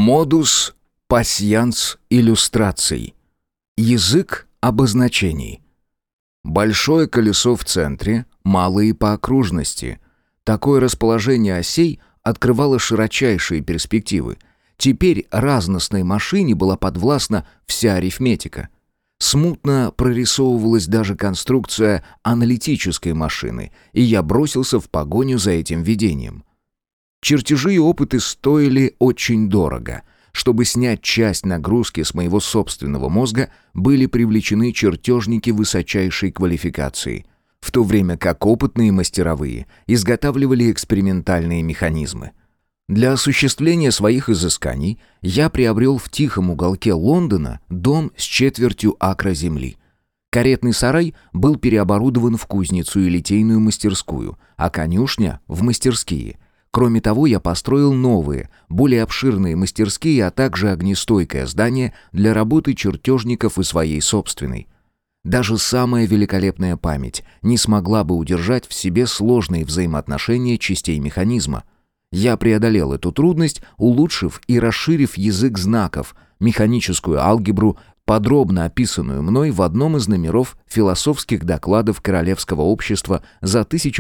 Модус пасьянс иллюстраций. Язык обозначений. Большое колесо в центре, малые по окружности. Такое расположение осей открывало широчайшие перспективы. Теперь разностной машине была подвластна вся арифметика. Смутно прорисовывалась даже конструкция аналитической машины, и я бросился в погоню за этим видением. Чертежи и опыты стоили очень дорого. Чтобы снять часть нагрузки с моего собственного мозга, были привлечены чертежники высочайшей квалификации, в то время как опытные мастеровые изготавливали экспериментальные механизмы. Для осуществления своих изысканий я приобрел в тихом уголке Лондона дом с 1/4 акра земли. Каретный сарай был переоборудован в кузницу и литейную мастерскую, а конюшня — в мастерские. Кроме того, я построил новые, более обширные мастерские, а также огнестойкое здание для работы чертежников и своей собственной. Даже самая великолепная память не смогла бы удержать в себе сложные взаимоотношения частей механизма. Я преодолел эту трудность, улучшив и расширив язык знаков, механическую алгебру, подробно описанную мной в одном из номеров философских докладов Королевского общества за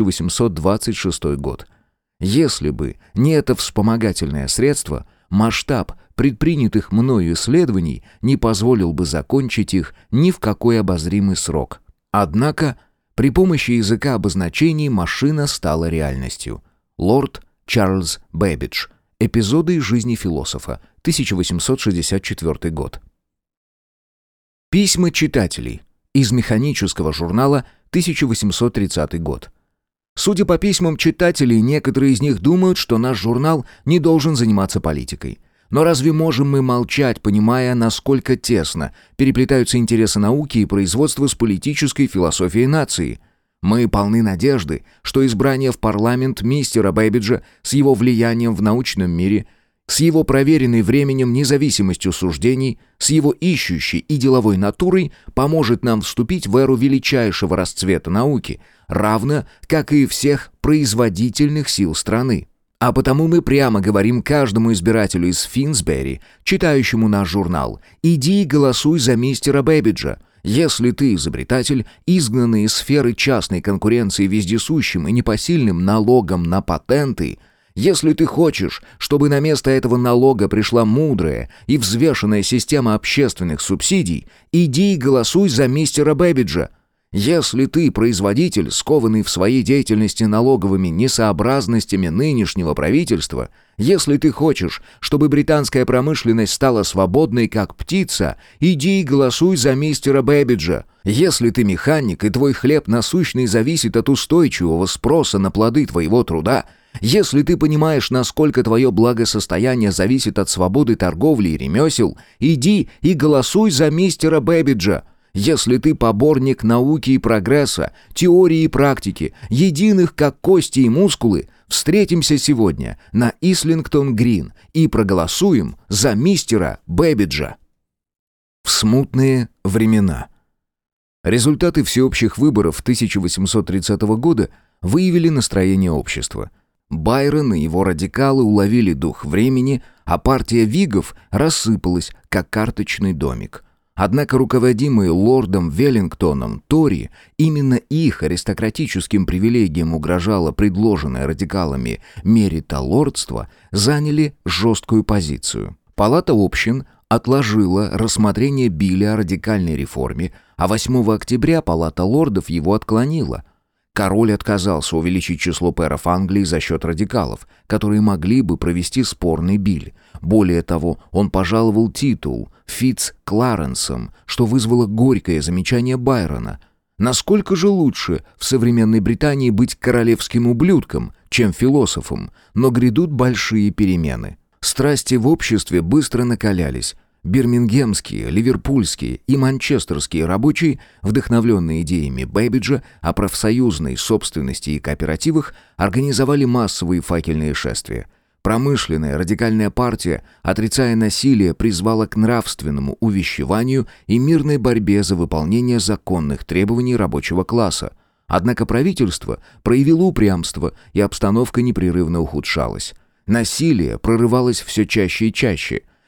1826 год. Если бы не это вспомогательное средство, масштаб предпринятых мною исследований не позволил бы закончить их ни в какой обозримый срок. Однако, при помощи языка обозначений машина стала реальностью. Лорд Чарльз Бэббидж. Эпизоды из жизни философа. 1864 год. Письма читателей. Из механического журнала. 1830 год. Судя по письмам читателей, некоторые из них думают, что наш журнал не должен заниматься политикой. Но разве можем мы молчать, понимая, насколько тесно переплетаются интересы науки и производства с политической философией нации? Мы полны надежды, что избрание в парламент мистера Бэббиджа с его влиянием в научном мире, с его проверенной временем независимостью суждений, с его ищущей и деловой натурой поможет нам вступить в эру величайшего расцвета науки, равно как и всех производительных сил страны. А потому мы прямо говорим каждому избирателю из Финсбери, читающему наш журнал: «Иди и голосуй за мистера Бэббиджа». Если ты изобретатель, изгнанный из сферы частной конкуренции вездесущим и непосильным налогом на патенты, если ты хочешь, чтобы на место этого налога пришла мудрая и взвешенная система общественных субсидий, иди и голосуй за мистера Бэббиджа. Если ты производитель, скованный в своей деятельности налоговыми несообразностями нынешнего правительства, если ты хочешь, чтобы британская промышленность стала свободной, как птица, иди и голосуй за мистера Бэббиджа. Если ты механик, и твой хлеб насущный зависит от устойчивого спроса на плоды твоего труда, если ты понимаешь, насколько твое благосостояние зависит от свободы торговли и ремесел, иди и голосуй за мистера Бэббиджа. Если ты поборник науки и прогресса, теории и практики, единых как кости и мускулы, встретимся сегодня на Ислингтон-Грин и проголосуем за мистера Бэббиджа. В смутные времена. Результаты всеобщих выборов 1830 года выявили настроение общества. Байрон и его радикалы уловили дух времени, а партия Вигов рассыпалась, как карточный домик. Однако руководимые лордом Веллингтоном Тори, именно их аристократическим привилегиям угрожало предложенное радикалами меритолордство, заняли жесткую позицию. Палата общин отложила рассмотрение билля о радикальной реформе, а 8 октября Палата лордов его отклонила. Король отказался увеличить число пэров Англии за счет радикалов, которые могли бы провести спорный биль. Более того, он пожаловал титул Фитц-Кларенсом, что вызвало горькое замечание Байрона. Насколько же лучше в современной Британии быть королевским ублюдком, чем философом, но грядут большие перемены. Страсти в обществе быстро накалялись. Бирмингемские, ливерпульские и манчестерские рабочие, вдохновленные идеями Бэббиджа о профсоюзной собственности и кооперативах, организовали массовые факельные шествия. Промышленная радикальная партия, отрицая насилие, призвала к нравственному увещеванию и мирной борьбе за выполнение законных требований рабочего класса. Однако правительство проявило упрямство, и обстановка непрерывно ухудшалась. Насилие прорывалось все чаще и чаще.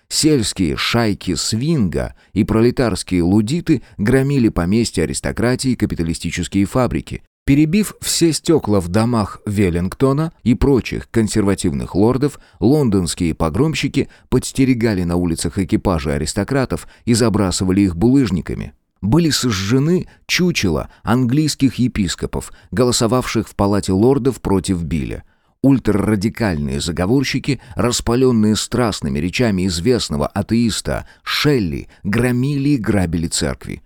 Сельские шайки свинга и пролетарские лудиты громили поместья аристократии и капиталистические фабрики. Перебив все стекла в домах Веллингтона и прочих консервативных лордов, лондонские погромщики подстерегали на улицах экипажи аристократов и забрасывали их булыжниками. Были сожжены чучела английских епископов, голосовавших в палате лордов против Билля. Ультрарадикальные заговорщики, распаленные страстными речами известного атеиста Шелли, громили и грабили церкви.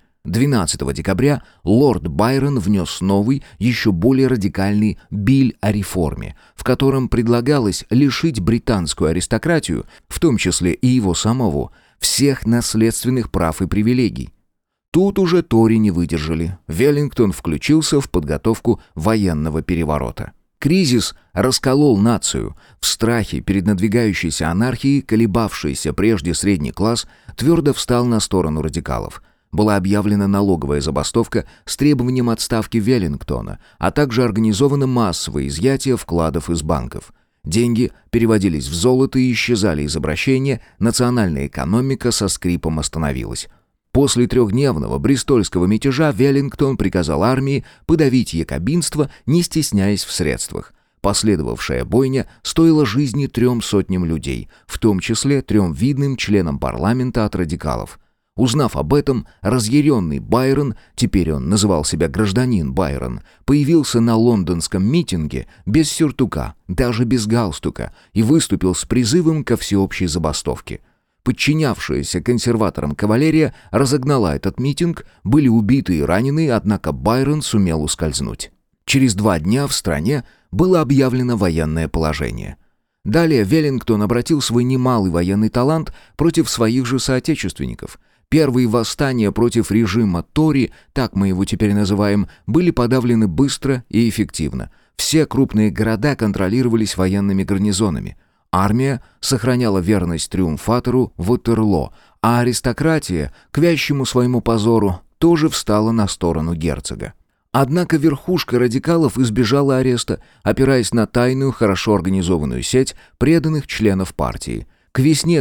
12 декабря лорд Байрон внес новый, еще более радикальный биль о реформе, в котором предлагалось лишить британскую аристократию, в том числе и его самого, всех наследственных прав и привилегий. Тут уже Тори не выдержали. Веллингтон включился в подготовку военного переворота. Кризис расколол нацию. В страхе перед надвигающейся анархией, колебавшийся прежде средний класс, твердо встал на сторону радикалов. Была объявлена налоговая забастовка с требованием отставки Веллингтона, а также организовано массовое изъятие вкладов из банков. Деньги переводились в золото и исчезали из обращения, национальная экономика со скрипом остановилась. После трехдневного бристольского мятежа Веллингтон приказал армии подавить якобинство, не стесняясь в средствах. Последовавшая бойня стоила жизни 300 людей, в том числе 3 видным членам парламента от радикалов. Узнав об этом, разъяренный Байрон, теперь он называл себя гражданин Байрон, появился на лондонском митинге без сюртука, даже без галстука, и выступил с призывом ко всеобщей забастовке. Подчинявшаяся консерваторам кавалерия разогнала этот митинг, были убиты и ранены, однако Байрон сумел ускользнуть. Через 2 дня в стране было объявлено военное положение. Далее Веллингтон обратил свой немалый военный талант против своих же соотечественников. Первые восстания против режима Тори, так мы его теперь называем, были подавлены быстро и эффективно. Все крупные города контролировались военными гарнизонами. Армия сохраняла верность триумфатору Ватерлоо, а аристократия, к вящему своему позору, тоже встала на сторону герцога. Однако верхушка радикалов избежала ареста, опираясь на тайную, хорошо организованную сеть преданных членов партии. К весне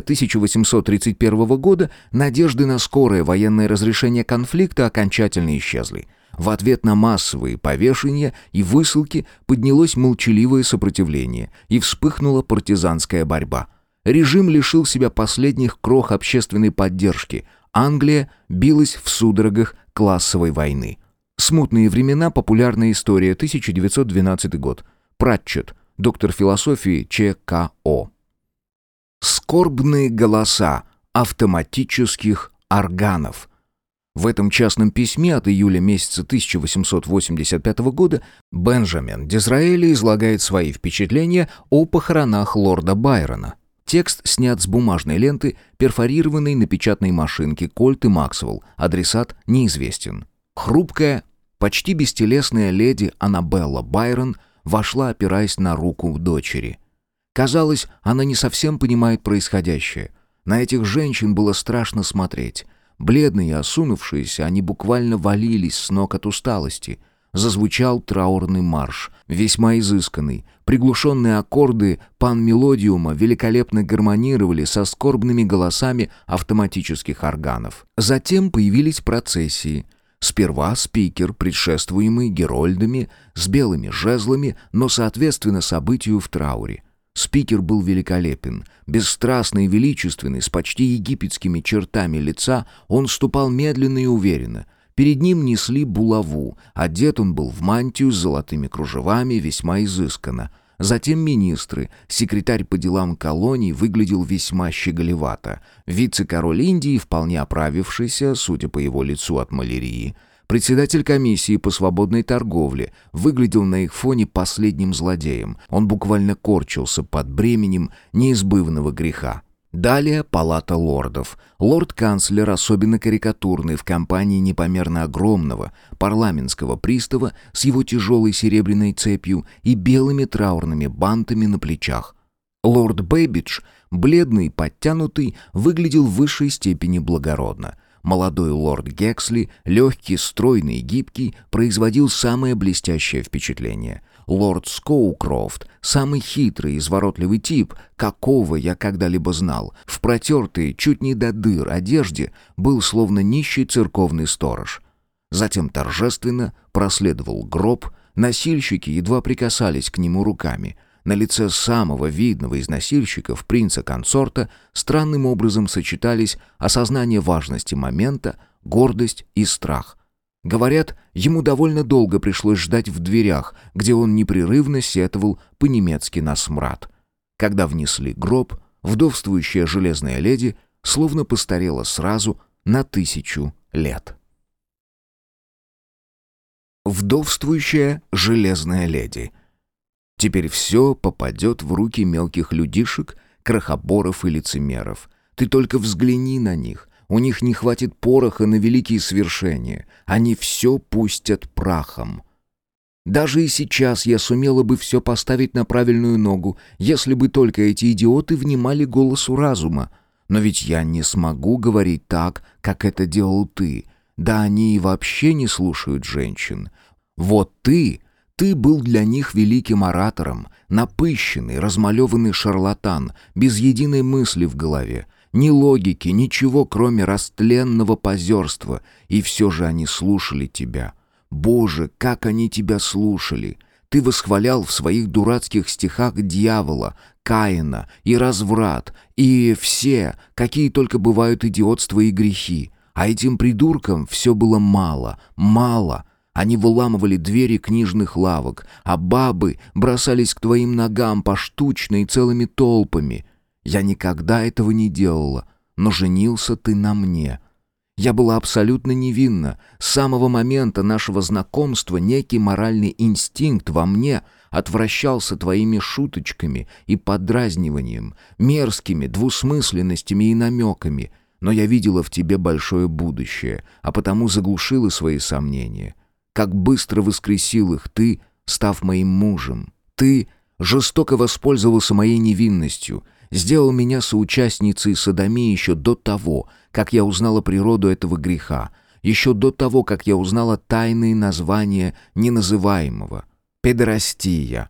1831 года надежды на скорое военное разрешение конфликта окончательно исчезли. В ответ на массовые повешения и высылки поднялось молчаливое сопротивление и вспыхнула партизанская борьба. Режим лишил себя последних крох общественной поддержки. Англия билась в судорогах классовой войны. Смутные времена. Популярная история. 1912 год. Пратчетт. Доктор философии ЧКО. Скорбные голоса автоматических органов. В этом частном письме от июля месяца 1885 года Бенджамин Дизраэли излагает свои впечатления о похоронах лорда Байрона. Текст снят с бумажной ленты, перфорированной на печатной машинке Кольт и Максвелл. Адресат неизвестен. Хрупкая, почти бестелесная леди Аннабелла Байрон вошла, опираясь на руку дочери. Казалось, она не совсем понимает происходящее. На этих женщин было страшно смотреть. Бледные и осунувшиеся, они буквально валились с ног от усталости. Зазвучал траурный марш, весьма изысканный. Приглушенные аккорды пан-мелодиума великолепно гармонировали со скорбными голосами автоматических органов. Затем появились процессии. Сперва спикер, предшествуемый герольдами, с белыми жезлами, но соответственно событию в трауре. Спикер был великолепен, бесстрастный и величественный, с почти египетскими чертами лица, он ступал медленно и уверенно. Перед ним несли булаву, одет он был в мантию с золотыми кружевами, весьма изысканно. Затем министры, секретарь по делам колоний выглядел весьма щеголевато, вице-король Индии, вполне оправившийся, судя по его лицу от малярии, председатель комиссии по свободной торговле выглядел на их фоне последним злодеем. Он буквально корчился под бременем неизбывного греха. Далее палата лордов. Лорд-канцлер, особенно карикатурный, в компании непомерно огромного парламентского пристава с его тяжелой серебряной цепью и белыми траурными бантами на плечах. Лорд Бэббидж, бледный и подтянутый, выглядел в высшей степени благородно. Молодой лорд Гексли, легкий, стройный и гибкий, производил самое блестящее впечатление. Лорд Скоукрофт, самый хитрый и изворотливый тип, какого я когда-либо знал, в протертой, чуть не до дыр одежде, был словно нищий церковный сторож. Затем торжественно проследовал гроб, носильщики едва прикасались к нему руками. На лице самого видного из носильщиков, принца-консорта, странным образом сочетались осознание важности момента, гордость и страх. Говорят, ему довольно долго пришлось ждать в дверях, где он непрерывно сетовал по-немецки на смрад. Когда внесли гроб, вдовствующая железная леди словно постарела сразу на 1000 лет. Вдовствующая железная леди. Теперь все попадет в руки мелких людишек, крохоборов и лицемеров. Ты только взгляни на них. У них не хватит пороха на великие свершения. Они все пустят прахом. Даже и сейчас я сумела бы все поставить на правильную ногу, если бы только эти идиоты внимали голосу разума. Но ведь я не смогу говорить так, как это делал ты. Да они и вообще не слушают женщин. Вот ты был для них великим оратором, напыщенный, размалеванный шарлатан, без единой мысли в голове. Ни логики, ничего, кроме растленного позерства. И все же они слушали тебя. Боже, как они тебя слушали! Ты восхвалял в своих дурацких стихах дьявола, Каина и разврат, и все, какие только бывают идиотства и грехи. А этим придуркам все было мало, мало. Они выламывали двери книжных лавок, а бабы бросались к твоим ногам поштучно и целыми толпами. Я никогда этого не делала, но женился ты на мне. Я была абсолютно невинна. С самого момента нашего знакомства некий моральный инстинкт во мне отвращался твоими шуточками и подразниванием, мерзкими двусмысленностями и намеками. Но я видела в тебе большое будущее, а потому заглушила свои сомнения. Как быстро воскресил их ты, став моим мужем. Ты жестоко воспользовался моей невинностью, сделал меня соучастницей содомии еще до того, как я узнала природу этого греха, еще до того, как я узнала тайные названия неназываемого. Педерастия,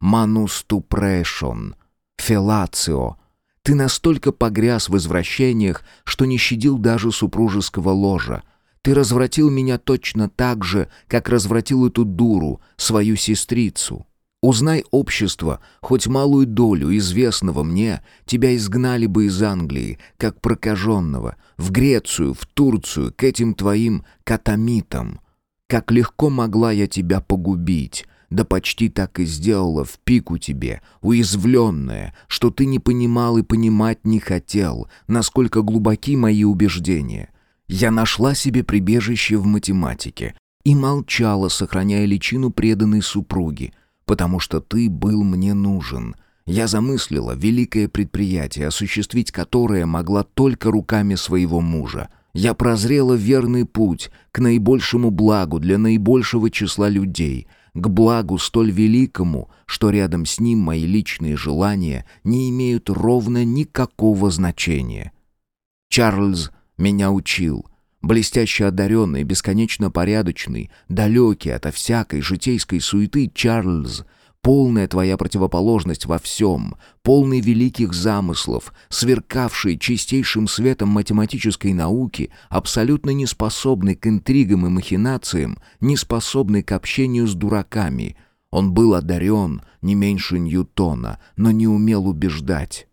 мануступрэшон, феллацио. Ты настолько погряз в извращениях, что не щадил даже супружеского ложа. Ты развратил меня точно так же, как развратил эту дуру, свою сестрицу. Узнай общество, хоть малую долю известного мне, тебя изгнали бы из Англии, как прокаженного, в Грецию, в Турцию, к этим твоим катамитам. Как легко могла я тебя погубить, да почти так и сделала в пику тебе, уязвленная, что ты не понимал и понимать не хотел, насколько глубоки мои убеждения. Я нашла себе прибежище в математике и молчала, сохраняя личину преданной супруги, потому что ты был мне нужен. Я замыслила великое предприятие, осуществить которое могла только руками своего мужа. Я прозрела верный путь к наибольшему благу для наибольшего числа людей, к благу столь великому, что рядом с ним мои личные желания не имеют ровно никакого значения. Чарльз меня учил. Блестяще одаренный, бесконечно порядочный, далекий ото всякой житейской суеты Чарльз, полная твоя противоположность во всем, полный великих замыслов, сверкавший чистейшим светом математической науки, абсолютно неспособный к интригам и махинациям, неспособный к общению с дураками. Он был одарен не меньше Ньютона, но не умел убеждать.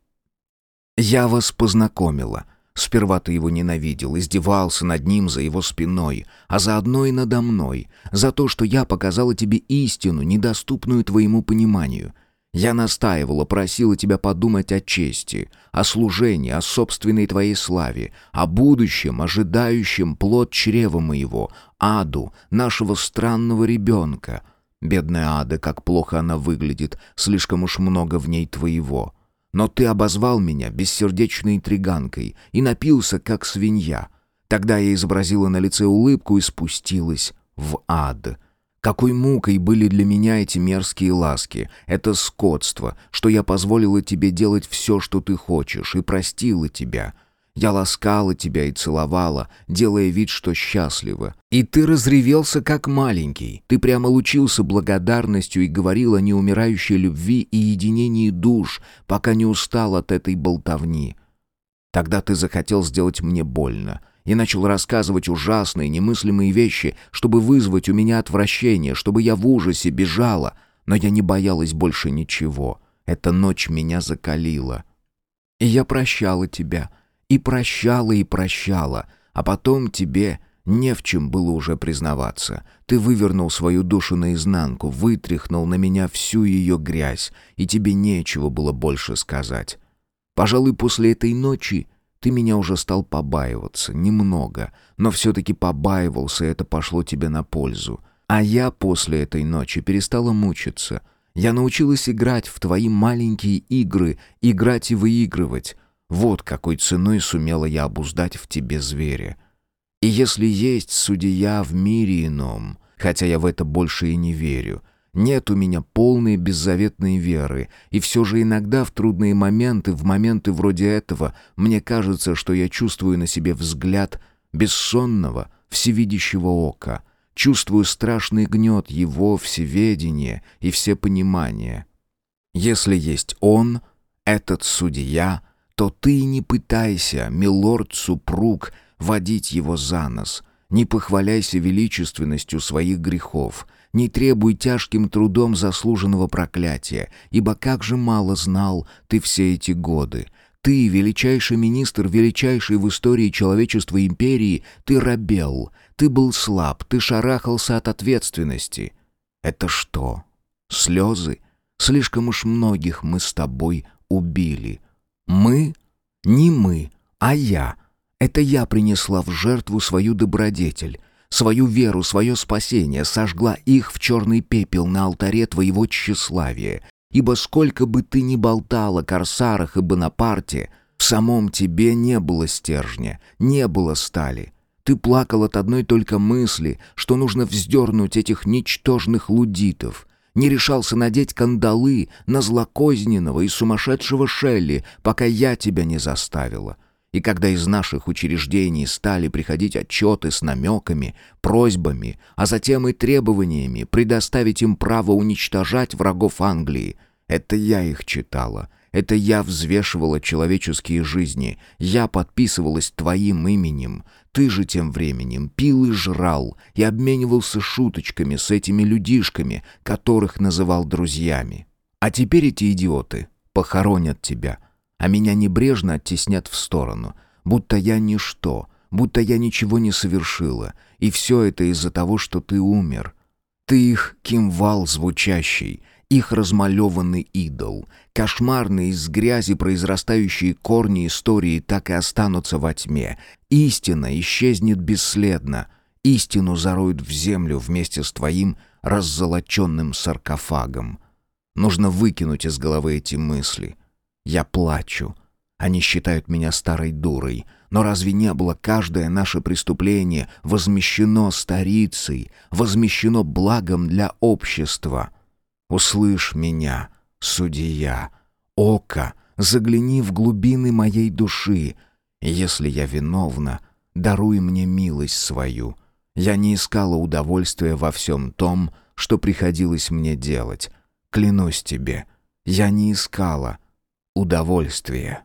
Я вас познакомила. Сперва ты его ненавидел, издевался над ним за его спиной, а заодно и надо мной, за то, что я показала тебе истину, недоступную твоему пониманию. Я настаивала, просила тебя подумать о чести, о служении, о собственной твоей славе, о будущем, ожидающем плод чрева моего, аду, нашего странного ребенка. Бедная ада, как плохо она выглядит, слишком уж много в ней твоего. Но ты обозвал меня бессердечной интриганкой и напился, как свинья. Тогда я изобразила на лице улыбку и спустилась в ад. Какой мукой были для меня эти мерзкие ласки, это скотство, что я позволила тебе делать все, что ты хочешь, и простила тебя. Я ласкала тебя и целовала, делая вид, что счастлива. И ты разревелся, как маленький. Ты прямо лучился благодарностью и говорил о неумирающей любви и единении душ, пока не устал от этой болтовни. Тогда ты захотел сделать мне больно и начал рассказывать ужасные, немыслимые вещи, чтобы вызвать у меня отвращение, чтобы я в ужасе бежала. Но я не боялась больше ничего. Эта ночь меня закалила. И я прощала тебя. И прощала, а потом тебе не в чем было уже признаваться. Ты вывернул свою душу наизнанку, вытряхнул на меня всю ее грязь, и тебе нечего было больше сказать. Пожалуй, после этой ночи ты меня уже стал побаиваться, немного, но все-таки побаивался, и это пошло тебе на пользу. А я после этой ночи перестала мучиться. Я научилась играть в твои маленькие игры, играть и выигрывать. Вот какой ценой сумела я обуздать в тебе зверя. И если есть судья в мире ином, хотя я в это больше и не верю, нет у меня полной беззаветной веры, и все же иногда в трудные моменты, в моменты вроде этого, мне кажется, что я чувствую на себе взгляд бессонного, всевидящего ока, чувствую страшный гнет его всеведения и всепонимания. Если есть он, этот судья, то ты не пытайся, милорд-супруг, водить его за нос, не похваляйся величественностью своих грехов, не требуй тяжким трудом заслуженного проклятия, ибо как же мало знал ты все эти годы. Ты, величайший министр, величайший в истории человечества империи, ты робел, ты был слаб, ты шарахался от ответственности. Это что? Слезы? Слишком уж многих мы с тобой убили. Мы? Не мы, а я. Это я принесла в жертву свою добродетель, свою веру, свое спасение, сожгла их в черный пепел на алтаре твоего тщеславия. Ибо сколько бы ты ни болтал о корсарах и Бонапарте, в самом тебе не было стержня, не было стали. Ты плакал от одной только мысли, что нужно вздернуть этих ничтожных лудитов. Не решался надеть кандалы на злокозненного и сумасшедшего Шелли, пока я тебя не заставила. И когда из наших учреждений стали приходить отчеты с намеками, просьбами, а затем и требованиями предоставить им право уничтожать врагов Англии, это я их читала, это я взвешивала человеческие жизни, я подписывалась твоим именем. Ты же тем временем пил и жрал и обменивался шуточками с этими людишками, которых называл друзьями. А теперь эти идиоты похоронят тебя, а меня небрежно оттеснят в сторону, будто я ничто, будто я ничего не совершила, и все это из-за того, что ты умер. Ты их кимвал звучащий, их размалеванный идол. Кошмарные из грязи произрастающие корни истории так и останутся во тьме. Истина исчезнет бесследно. Истину зароют в землю вместе с твоим раззолоченным саркофагом. Нужно выкинуть из головы эти мысли. Я плачу. Они считают меня старой дурой. Но разве не было каждое наше преступление возмещено старицей, возмещено благом для общества? Услышь меня, судья. Око, загляни в глубины моей души. Если я виновна, даруй мне милость свою. Я не искала удовольствия во всем том, что приходилось мне делать. Клянусь тебе, я не искала удовольствия.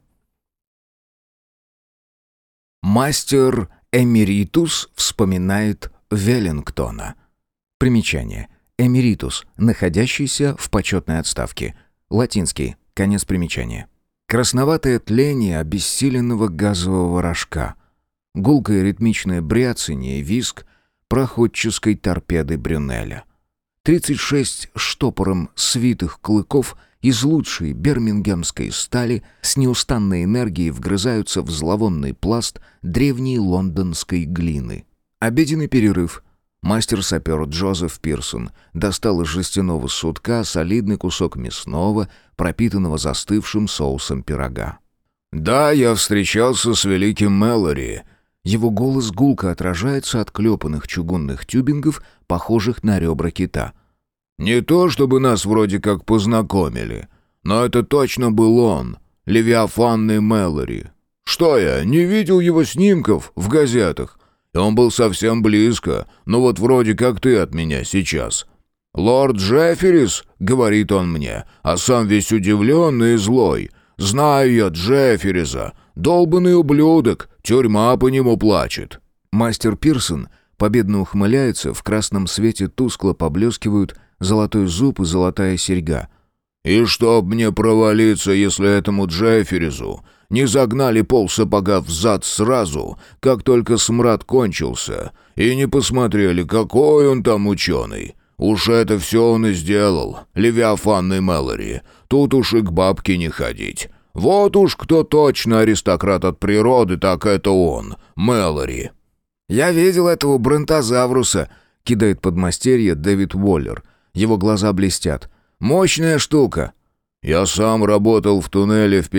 Мастер Эмеритус вспоминает Веллингтона. Примечание. Эмеритус, находящийся в почетной отставке. Латинский. Конец примечания. Красноватое тление обессиленного газового рожка. Гулкое ритмичное бряцание и визг проходческой торпеды Брюнеля. 36 штопором свитых клыков из лучшей бирмингемской стали с неустанной энергией вгрызаются в зловонный пласт древней лондонской глины. Обеденный перерыв. Мастер-сапер Джозеф Пирсон достал из жестяного сутка солидный кусок мясного, пропитанного застывшим соусом пирога. «Да, я встречался с великим Мэлори». Его голос гулко отражается от клепанных чугунных тюбингов, похожих на ребра кита. «Не то чтобы нас вроде как познакомили, но это точно был он, Левиафанный Мэлори. «Что я, не видел его снимков в газетах? Он был совсем близко, ну вот вроде как ты от меня сейчас. «Лорд Джефферис», — говорит он мне, а сам весь удивленный и злой. «Знаю я Джеффериса, долбанный ублюдок, тюрьма по нему плачет». Мастер Пирсон победно ухмыляется, в красном свете тускло поблескивают золотой зуб и золотая серьга. «И чтоб мне провалиться, если этому Джефферису не загнали полсапога взад сразу, как только смрад кончился, и не посмотрели, какой он там ученый. Уж это все он и сделал, Левиафанный Мэлори. Тут уж и к бабке не ходить. Вот уж кто точно аристократ от природы, так это он, Мэлори». «Я видел этого бронтозавруса», — кидает подмастерье Дэвид Уоллер. Его глаза блестят. «Мощная штука». «Я сам работал в туннеле в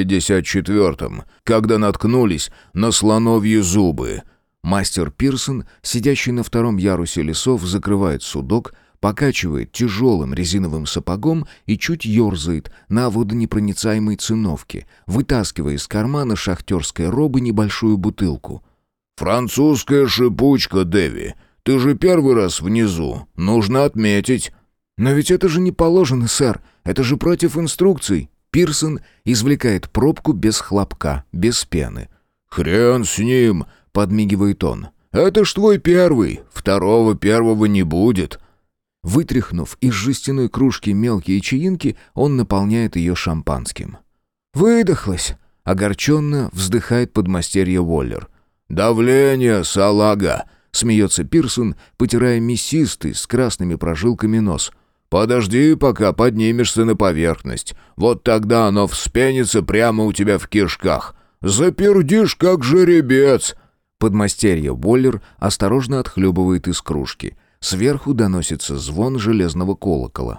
54-м, когда наткнулись на слоновьи зубы». Мастер Пирсон, сидящий на втором ярусе лесов, закрывает судок, покачивает тяжелым резиновым сапогом и чуть ерзает на водонепроницаемой циновке, вытаскивая из кармана шахтерской робы небольшую бутылку. «Французская шипучка, Дэви. Ты же первый раз внизу. Нужно отметить». «Но ведь это же не положено, сэр. Это же против инструкций». Пирсон извлекает пробку без хлопка, без пены. «Хрен с ним», — подмигивает он. «Это ж твой первый. Второго первого не будет». Вытряхнув из жестяной кружки мелкие чаинки, он наполняет ее шампанским. «Выдохлась!» — огорченно вздыхает подмастерье Уоллер. «Давление, салага!» — смеется Пирсон, потирая мясистый с красными прожилками нос. «Подожди, пока поднимешься на поверхность. Вот тогда оно вспенится прямо у тебя в кишках. Запердишь, как жеребец!» Подмастерье Уоллер осторожно отхлебывает из кружки. Сверху доносится звон железного колокола.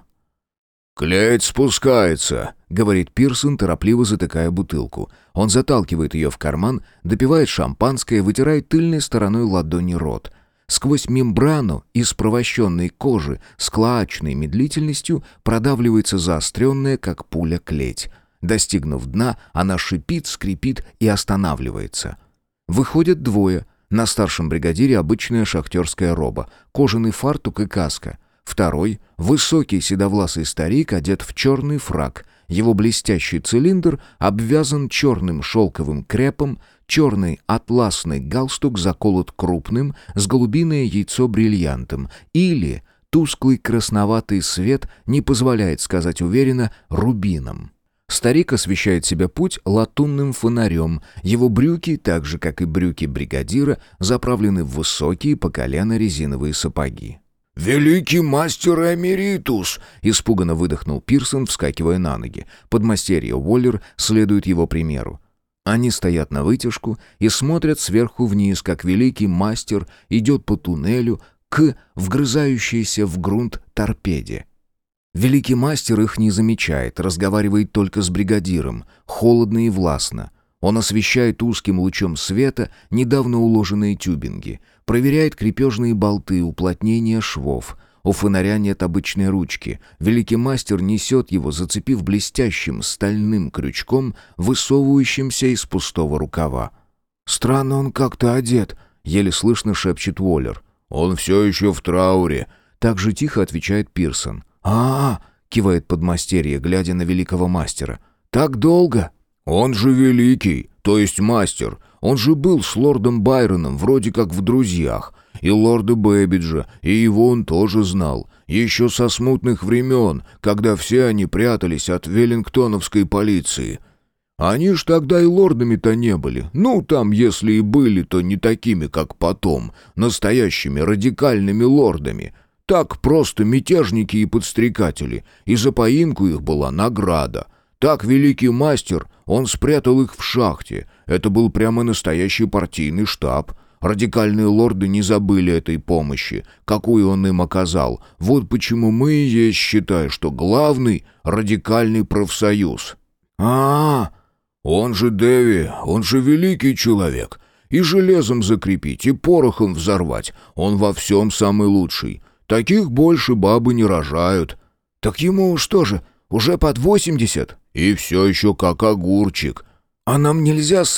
«Клеть спускается», — говорит Пирсон, торопливо затыкая бутылку. Он заталкивает ее в карман, допивает шампанское, вытирает тыльной стороной ладони рот. Сквозь мембрану из провощенной кожи с клоачной медлительностью продавливается заостренная, как пуля, клеть. Достигнув дна, она шипит, скрипит и останавливается. Выходят двое. На старшем бригадире обычная шахтерская роба, кожаный фартук и каска. Второй — высокий седовласый старик, одет в черный фрак. Его блестящий цилиндр обвязан черным шелковым крепом, черный атласный галстук заколот крупным, с голубиное яйцо бриллиантом. Или тусклый красноватый свет не позволяет сказать уверенно рубином. Старик освещает себе путь латунным фонарем. Его брюки, так же как и брюки бригадира, заправлены в высокие по колено резиновые сапоги. «Великий мастер Эмеритус!» — испуганно выдохнул Пирсон, вскакивая на ноги. Подмастерье Уоллер следует его примеру. Они стоят навытяжку и смотрят сверху вниз, как великий мастер идет по туннелю к вгрызающейся в грунт торпеде. Великий мастер их не замечает, разговаривает только с бригадиром, холодно и властно. Он освещает узким лучом света недавно уложенные тюбинги, проверяет крепежные болты, уплотнение швов. У фонаря нет обычной ручки. Великий мастер несет его, зацепив блестящим стальным крючком, высовывающимся из пустого рукава. «Странно он как-то одет», — еле слышно шепчет Уоллер. «Он все еще в трауре», — так же тихо отвечает Пирсон. «А-а-а!» — кивает подмастерье, глядя на великого мастера. «Так долго?» «Он же великий, то есть мастер. Он же был с лордом Байроном, вроде как в друзьях. И лорда Бэббиджа, и его он тоже знал. Еще со смутных времен, когда все они прятались от веллингтоновской полиции. Они ж тогда и лордами-то не были. Ну, там, если и были, то не такими, как потом, настоящими радикальными лордами». Так просто мятежники и подстрекатели, и за поимку их была награда. Так великий мастер, он спрятал их в шахте. Это был прямо настоящий партийный штаб. Радикальные лорды не забыли этой помощи, какую он им оказал. Вот почему мы и есть, считаю, что главный радикальный профсоюз. А-а-а! Он же Дэви, он же великий человек. И железом закрепить, и порохом взорвать. Он во всем самый лучший. Таких больше бабы не рожают». «Так ему что же, уже под 80?» «И все еще как огурчик». «А нам нельзя, сэр,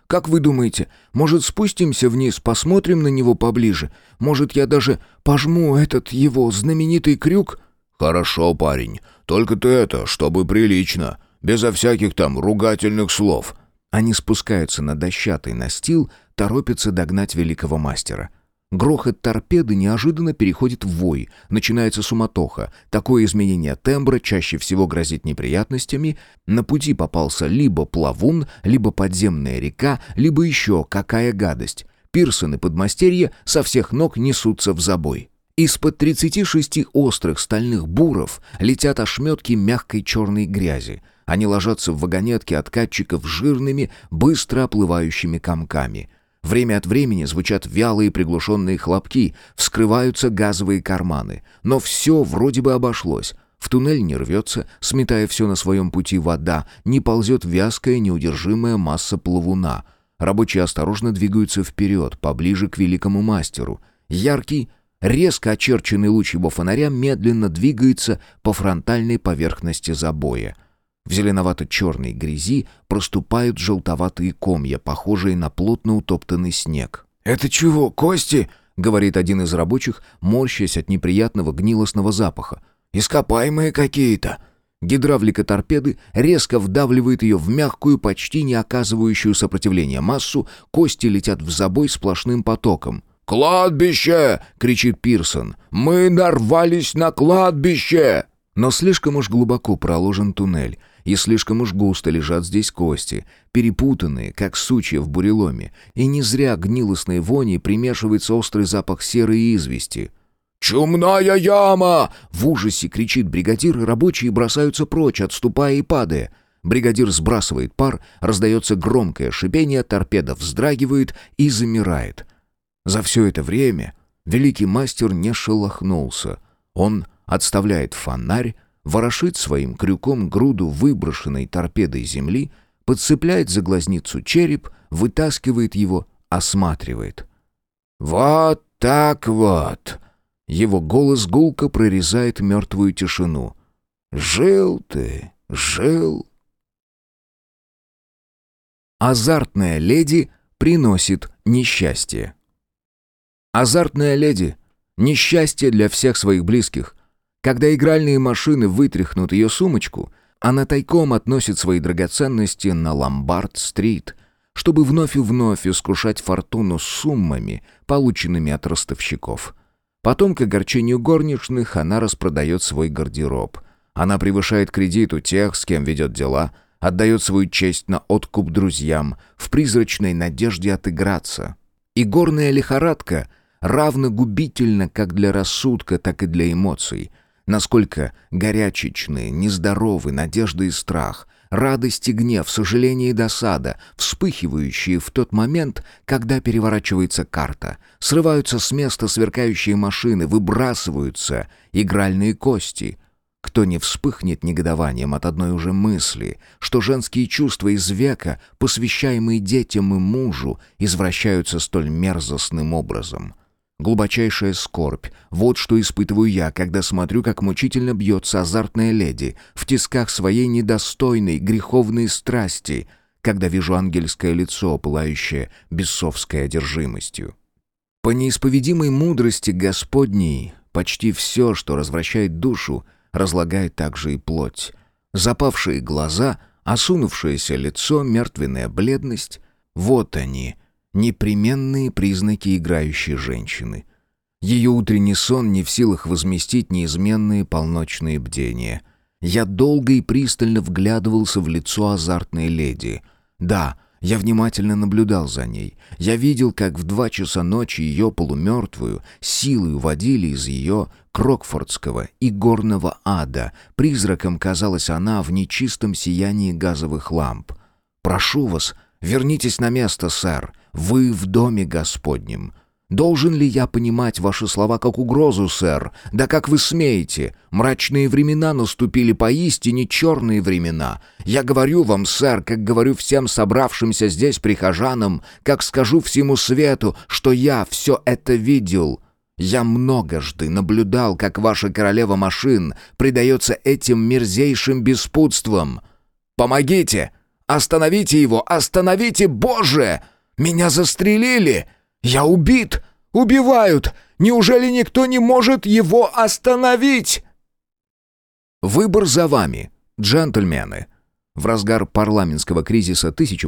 Как вы думаете, может, спустимся вниз, посмотрим на него поближе? Может, я даже пожму этот его знаменитый крюк?» «Хорошо, парень. Только ты это, чтобы прилично. Безо всяких там ругательных слов». Они спускаются на дощатый настил, торопятся догнать великого мастера. Грохот торпеды неожиданно переходит в вой, начинается суматоха. Такое изменение тембра чаще всего грозит неприятностями. На пути попался либо плавун, либо подземная река, либо еще какая гадость. Пирсон и подмастерье со всех ног несутся в забой. Из-под 36 острых стальных буров летят ошметки мягкой черной грязи. Они ложатся в вагонетки откатчиков жирными, быстро оплывающими комками. Время от времени звучат вялые приглушенные хлопки, вскрываются газовые карманы. Но все вроде бы обошлось. В туннель не рвется, сметая все на своем пути вода, не ползет вязкая неудержимая масса плавуна. Рабочие осторожно двигаются вперед, поближе к великому мастеру. Яркий, резко очерченный луч его фонаря медленно двигается по фронтальной поверхности забоя. В зеленовато-черной грязи проступают желтоватые комья, похожие на плотно утоптанный снег. «Это чего, кости?» — говорит один из рабочих, морщась от неприятного гнилостного запаха. «Ископаемые какие-то». Гидравлика торпеды резко вдавливает ее в мягкую, почти не оказывающую сопротивления массу, кости летят в забой сплошным потоком. «Кладбище!» — кричит Пирсон. «Мы нарвались на кладбище!» Но слишком уж глубоко проложен туннель, и слишком уж густо лежат здесь кости, перепутанные, как сучья в буреломе, и не зря гнилостной вони примешивается острый запах серы и извести. «Чумная яма!» — в ужасе кричит бригадир, и рабочие бросаются прочь, отступая и падая. Бригадир сбрасывает пар, раздается громкое шипение, торпеда вздрагивает и замирает. За все это время великий мастер не шелохнулся. Он отставляет фонарь, ворошит своим крюком груду выброшенной торпедой земли, подцепляет за глазницу череп, вытаскивает его, осматривает. «Вот так вот!» Его голос гулко прорезает мертвую тишину. «Жил ты, жил!» Азартная леди приносит несчастье. Азартная леди — несчастье для всех своих близких. Когда игральные машины вытряхнут ее сумочку, она тайком относит свои драгоценности на Ломбард-стрит, чтобы вновь и вновь искушать фортуну суммами, полученными от ростовщиков. Потом, к огорчению горничных, она распродает свой гардероб. Она превышает кредит у тех, с кем ведет дела, отдает свою честь на откуп друзьям, в призрачной надежде отыграться. И горная лихорадка равно губительна как для рассудка, так и для эмоций. Насколько горячечны, нездоровы надежда и страх, радость и гнев, сожаление и досада, вспыхивающие в тот момент, когда переворачивается карта, срываются с места сверкающие машины, выбрасываются игральные кости. Кто не вспыхнет негодованием от одной уже мысли, что женские чувства из века, посвящаемые детям и мужу, извращаются столь мерзостным образом? Глубочайшая скорбь — вот что испытываю я, когда смотрю, как мучительно бьется азартная леди в тисках своей недостойной, греховной страсти, когда вижу ангельское лицо, пылающее бесовской одержимостью. По неисповедимой мудрости Господней почти все, что развращает душу, разлагает также и плоть. Запавшие глаза, осунувшееся лицо, мертвенная бледность — вот они — непременные признаки играющей женщины. Ее утренний сон не в силах возместить неизменные полночные бдения. Я долго и пристально вглядывался в лицо азартной леди. Да, я внимательно наблюдал за ней. Я видел, как в 2 часа ночи ее полумертвую силой уводили из ее крокфордского и горного ада. Призраком казалась она в нечистом сиянии газовых ламп. «Прошу вас, вернитесь на место, сэр. Вы в доме Господнем. Должен ли я понимать ваши слова как угрозу, сэр? Да как вы смеете? Мрачные времена наступили, поистине черные времена. Я говорю вам, сэр, как говорю всем собравшимся здесь прихожанам, как скажу всему свету, что я все это видел. Я многожды наблюдал, как ваша королева машин предается этим мерзейшим беспутствам. Помогите! Остановите его! Остановите, Боже! Меня застрелили! Я убит! Убивают! Неужели никто не может его остановить?» Выбор за вами, джентльмены. В разгар парламентского кризиса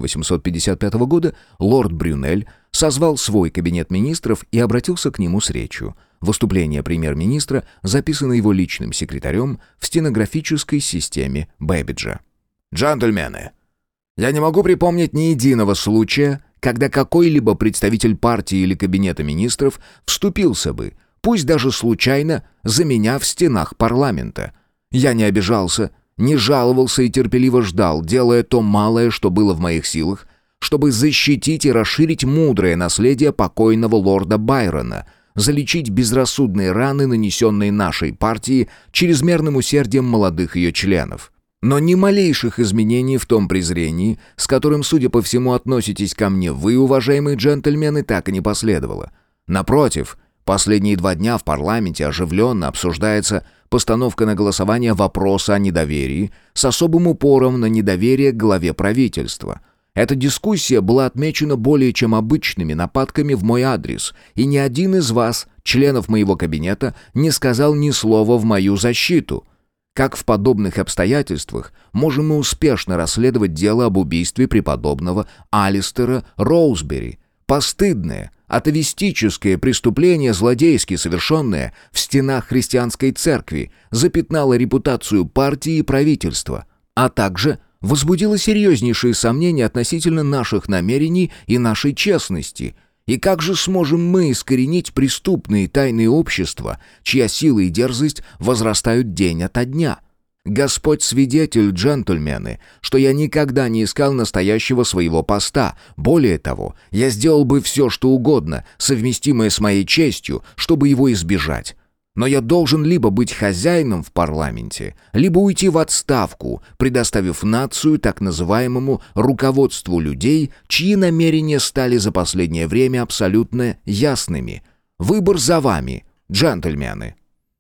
1855 года лорд Брюнель созвал свой кабинет министров и обратился к нему с речью. Выступление премьер-министра записано его личным секретарем в стенографической системе Бэббиджа. «Джентльмены, я не могу припомнить ни единого случая, когда какой-либо представитель партии или кабинета министров вступился бы, пусть даже случайно, за меня в стенах парламента. Я не обижался, не жаловался и терпеливо ждал, делая то малое, что было в моих силах, чтобы защитить и расширить мудрое наследие покойного лорда Байрона, залечить безрассудные раны, нанесенные нашей партии чрезмерным усердием молодых ее членов. Но ни малейших изменений в том презрении, с которым, судя по всему, относитесь ко мне вы, уважаемые джентльмены, так и не последовало. Напротив, последние 2 дня в парламенте оживленно обсуждается постановка на голосование вопроса о недоверии с особым упором на недоверие к главе правительства. Эта дискуссия была отмечена более чем обычными нападками в мой адрес, и ни один из вас, членов моего кабинета, не сказал ни слова в мою защиту. Как в подобных обстоятельствах можем мы успешно расследовать дело об убийстве преподобного Алистера Роузбери? Постыдное, атовистическое преступление, злодейски совершенное в стенах христианской церкви, запятнало репутацию партии и правительства, а также возбудило серьезнейшие сомнения относительно наших намерений и нашей честности. И как же сможем мы искоренить преступные тайные общества, чья сила и дерзость возрастают день ото дня? Господь свидетель, джентльмены, что я никогда не искал настоящего своего поста. Более того, я сделал бы все, что угодно, совместимое с моей честью, чтобы его избежать. Но я должен либо быть хозяином в парламенте, либо уйти в отставку, предоставив нацию так называемому руководству людей, чьи намерения стали за последнее время абсолютно ясными. Выбор за вами, джентльмены.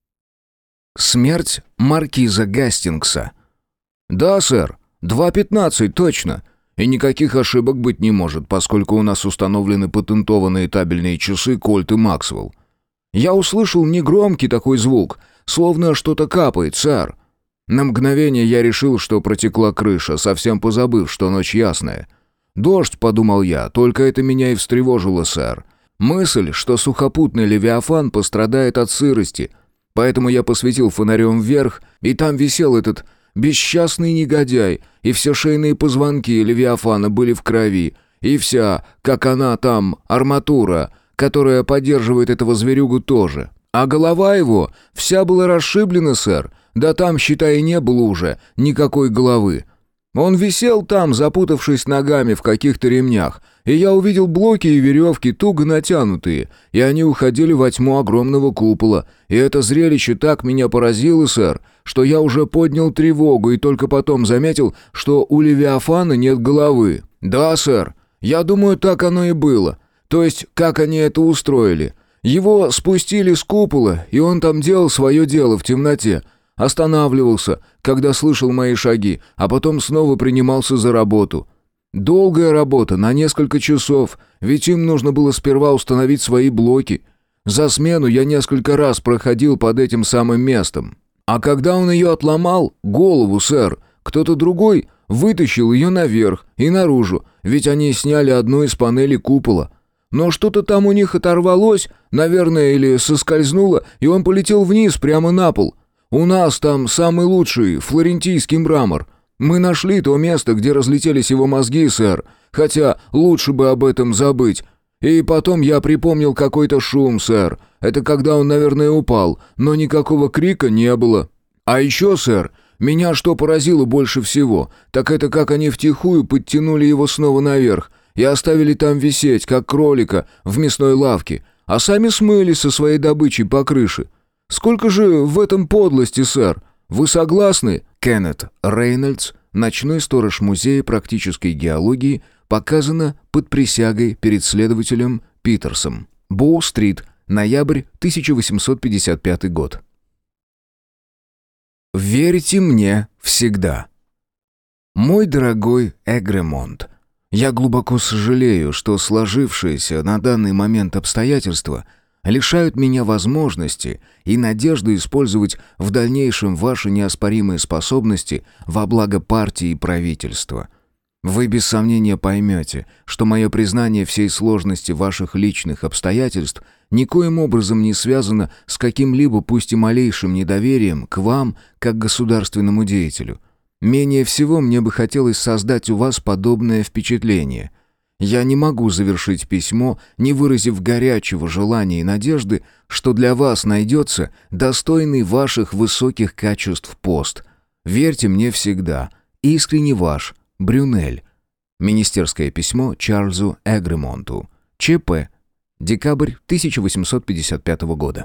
Смерть маркиза Гастингса. «Да, сэр, 2:15, точно. И никаких ошибок быть не может, поскольку у нас установлены патентованные табельные часы Кольт и Максвелл. Я услышал негромкий такой звук, словно что-то капает, сэр. На мгновение я решил, что протекла крыша, совсем позабыв, что ночь ясная. Дождь, подумал я, только это меня и встревожило, сэр. Мысль, что сухопутный Левиафан пострадает от сырости. Поэтому я посветил фонарем вверх, и там висел этот бесчастный негодяй, и все шейные позвонки Левиафана были в крови, и вся, как она там, арматура, которая поддерживает этого зверюгу тоже. А голова его вся была расшиблена, сэр, да там, считай, не было уже никакой головы. Он висел там, запутавшись ногами в каких-то ремнях, и я увидел блоки и веревки, туго натянутые, и они уходили во тьму огромного купола, и это зрелище так меня поразило, сэр, что я уже поднял тревогу и только потом заметил, что у Левиафана нет головы. Да, сэр, я думаю, так оно и было. То есть, как они это устроили. Его спустили с купола, и он там делал свое дело в темноте. Останавливался, когда слышал мои шаги, а потом снова принимался за работу. Долгая работа, на несколько часов, ведь им нужно было сперва установить свои блоки. За смену я несколько раз проходил под этим самым местом. А когда он ее отломал, голову, сэр, кто-то другой вытащил ее наверх и наружу, ведь они сняли одну из панелей купола. Но что-то там у них оторвалось, наверное, или соскользнуло, и он полетел вниз прямо на пол. У нас там самый лучший флорентийский мрамор. Мы нашли то место, где разлетелись его мозги, сэр, хотя лучше бы об этом забыть. И потом я припомнил какой-то шум, сэр. Это когда он, наверное, упал, но никакого крика не было. А еще, сэр, меня что поразило больше всего, так это как они втихую подтянули его снова наверх и оставили там висеть, как кролика, в мясной лавке, а сами смыли со своей добычей по крыше. Сколько же в этом подлости, сэр? Вы согласны?» Кеннет Рейнольдс, ночной сторож Музея практической геологии, показано под присягой перед следователем Питерсом. Боу-стрит, ноябрь 1855 год. «Верьте мне всегда». Мой дорогой Эгремонт, я глубоко сожалею, что сложившиеся на данный момент обстоятельства лишают меня возможности и надежды использовать в дальнейшем ваши неоспоримые способности во благо партии и правительства. Вы без сомнения поймете, что мое признание всей сложности ваших личных обстоятельств никоим образом не связано с каким-либо, пусть и малейшим недоверием к вам, как государственному деятелю. Менее всего мне бы хотелось создать у вас подобное впечатление. Я не могу завершить письмо, не выразив горячего желания и надежды, что для вас найдется достойный ваших высоких качеств пост. Верьте мне всегда. Искренне ваш, Брюнель. Министерское письмо Чарльзу Эгремонту. ЧП. Декабрь 1855 года.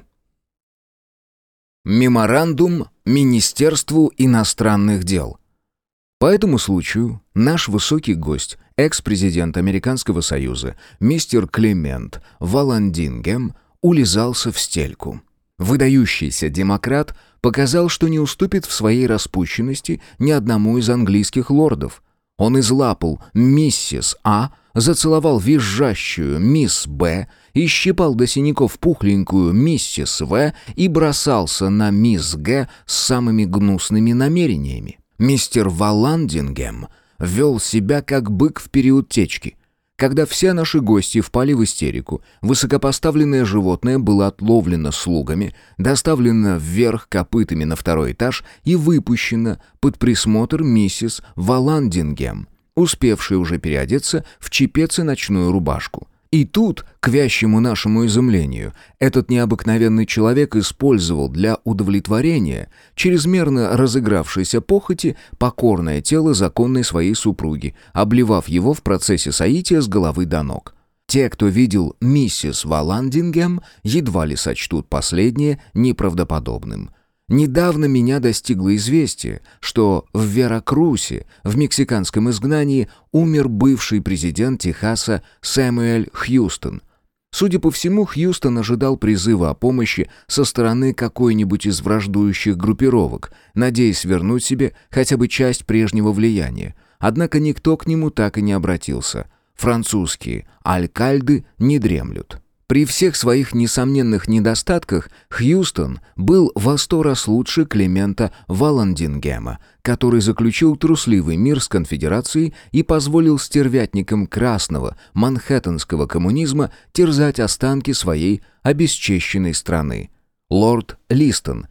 Меморандум Министерству иностранных дел. По этому случаю наш высокий гость, экс-президент Американского Союза, мистер Клемент Валландингем, улизался в стельку. Выдающийся демократ показал, что не уступит в своей распущенности ни одному из английских лордов. Он излапал миссис А, зацеловал визжащую мисс Б, исщипал до синяков пухленькую миссис В и бросался на мисс Г с самыми гнусными намерениями. Мистер Валландингем вел себя как бык в период течки. Когда все наши гости впали в истерику, высокопоставленное животное было отловлено слугами, доставлено вверх копытами на второй этаж и выпущено под присмотр миссис Валландингем, успевшей уже переодеться в чепец и ночную рубашку. И тут, к вящему нашему изумлению, этот необыкновенный человек использовал для удовлетворения чрезмерно разыгравшейся похоти покорное тело законной своей супруги, обливав его в процессе соития с головы до ног. Те, кто видел миссис Валландингем, едва ли сочтут последнее неправдоподобным. Недавно меня достигло известие, что в Веракрусе, в мексиканском изгнании, умер бывший президент Техаса Сэмюэль Хьюстон. Судя по всему, Хьюстон ожидал призыва о помощи со стороны какой-нибудь из враждующих группировок, надеясь вернуть себе хотя бы часть прежнего влияния. Однако никто к нему так и не обратился. Французские алькальды не дремлют. При всех своих несомненных недостатках Хьюстон был во 100 раз лучше Клемента Валландингема, который заключил трусливый мир с конфедерацией и позволил стервятникам красного манхэттенского коммунизма терзать останки своей обесчещенной страны. Лорд Листон,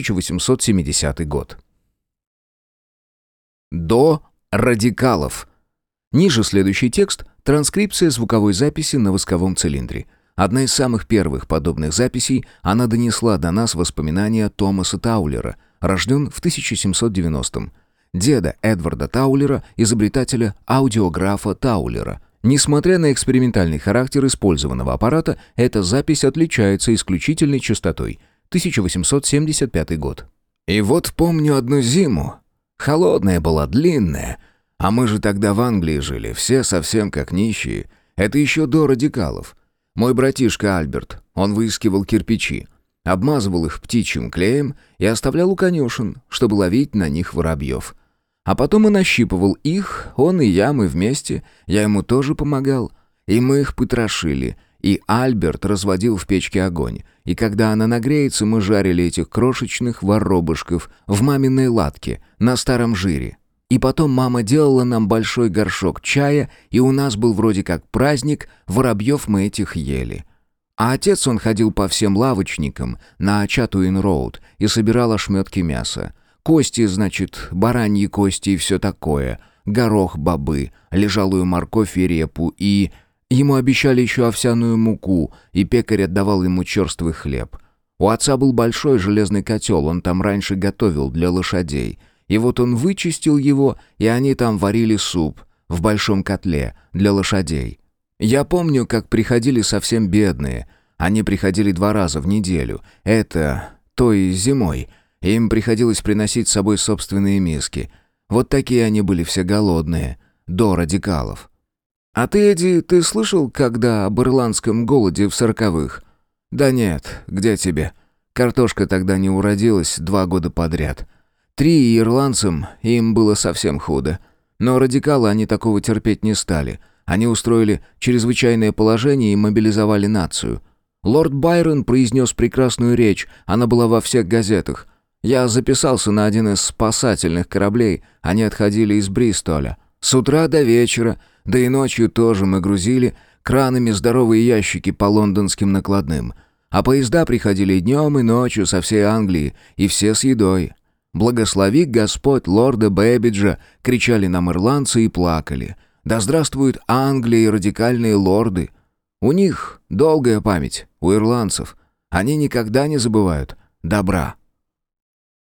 1870 год. До радикалов. Ниже следующий текст – транскрипция звуковой записи на восковом цилиндре. Одна из самых первых подобных записей, она донесла до нас воспоминания Томаса Таулера, рожден в 1790-м, деда Эдварда Таулера, изобретателя аудиографа Таулера. Несмотря на экспериментальный характер использованного аппарата, эта запись отличается исключительной частотой. 1875 год. И вот помню одну зиму. Холодная была, длинная. А мы же тогда в Англии жили, все совсем как нищие. Это еще до радикалов. Мой братишка Альберт, он выискивал кирпичи, обмазывал их птичьим клеем и оставлял у конюшен, чтобы ловить на них воробьев. А потом и нащипывал их, он и я, мы вместе, я ему тоже помогал. И мы их потрошили, и Альберт разводил в печке огонь. И когда она нагреется, мы жарили этих крошечных воробушков в маминой латке на старом жире. И потом мама делала нам большой горшок чая, и у нас был вроде как праздник, воробьев мы этих ели. А отец, он ходил по всем лавочникам на Чатуин-роуд и собирал ошметки мяса. Кости, значит, бараньи кости и все такое, горох, бобы, лежалую морковь и репу, и... Ему обещали еще овсяную муку, и пекарь отдавал ему черствый хлеб. У отца был большой железный котел, он там раньше готовил для лошадей. И вот он вычистил его, и они там варили суп в большом котле для лошадей. Я помню, как приходили совсем бедные. Они приходили 2 раза в неделю. Это той зимой. Им приходилось приносить с собой собственные миски. Вот такие они были все голодные. До радикалов. А ты, Эдди, ты слышал, когда об ирландском голоде в 40-х? Да нет, где тебе? Картошка тогда не уродилась 2 года подряд. 3 ирландцам, им было совсем худо. Но радикалы они такого терпеть не стали. Они устроили чрезвычайное положение и мобилизовали нацию. Лорд Байрон произнес прекрасную речь, она была во всех газетах. Я записался на один из спасательных кораблей, они отходили из Бристоля. С утра до вечера, да и ночью тоже мы грузили кранами здоровые ящики по лондонским накладным. А поезда приходили и днем, и ночью со всей Англии, и все с едой. «Благослови Господь лорда Бэббиджа!» — кричали нам ирландцы и плакали. «Да здравствует Англия и радикальные лорды!» У них долгая память, у ирландцев. Они никогда не забывают добра.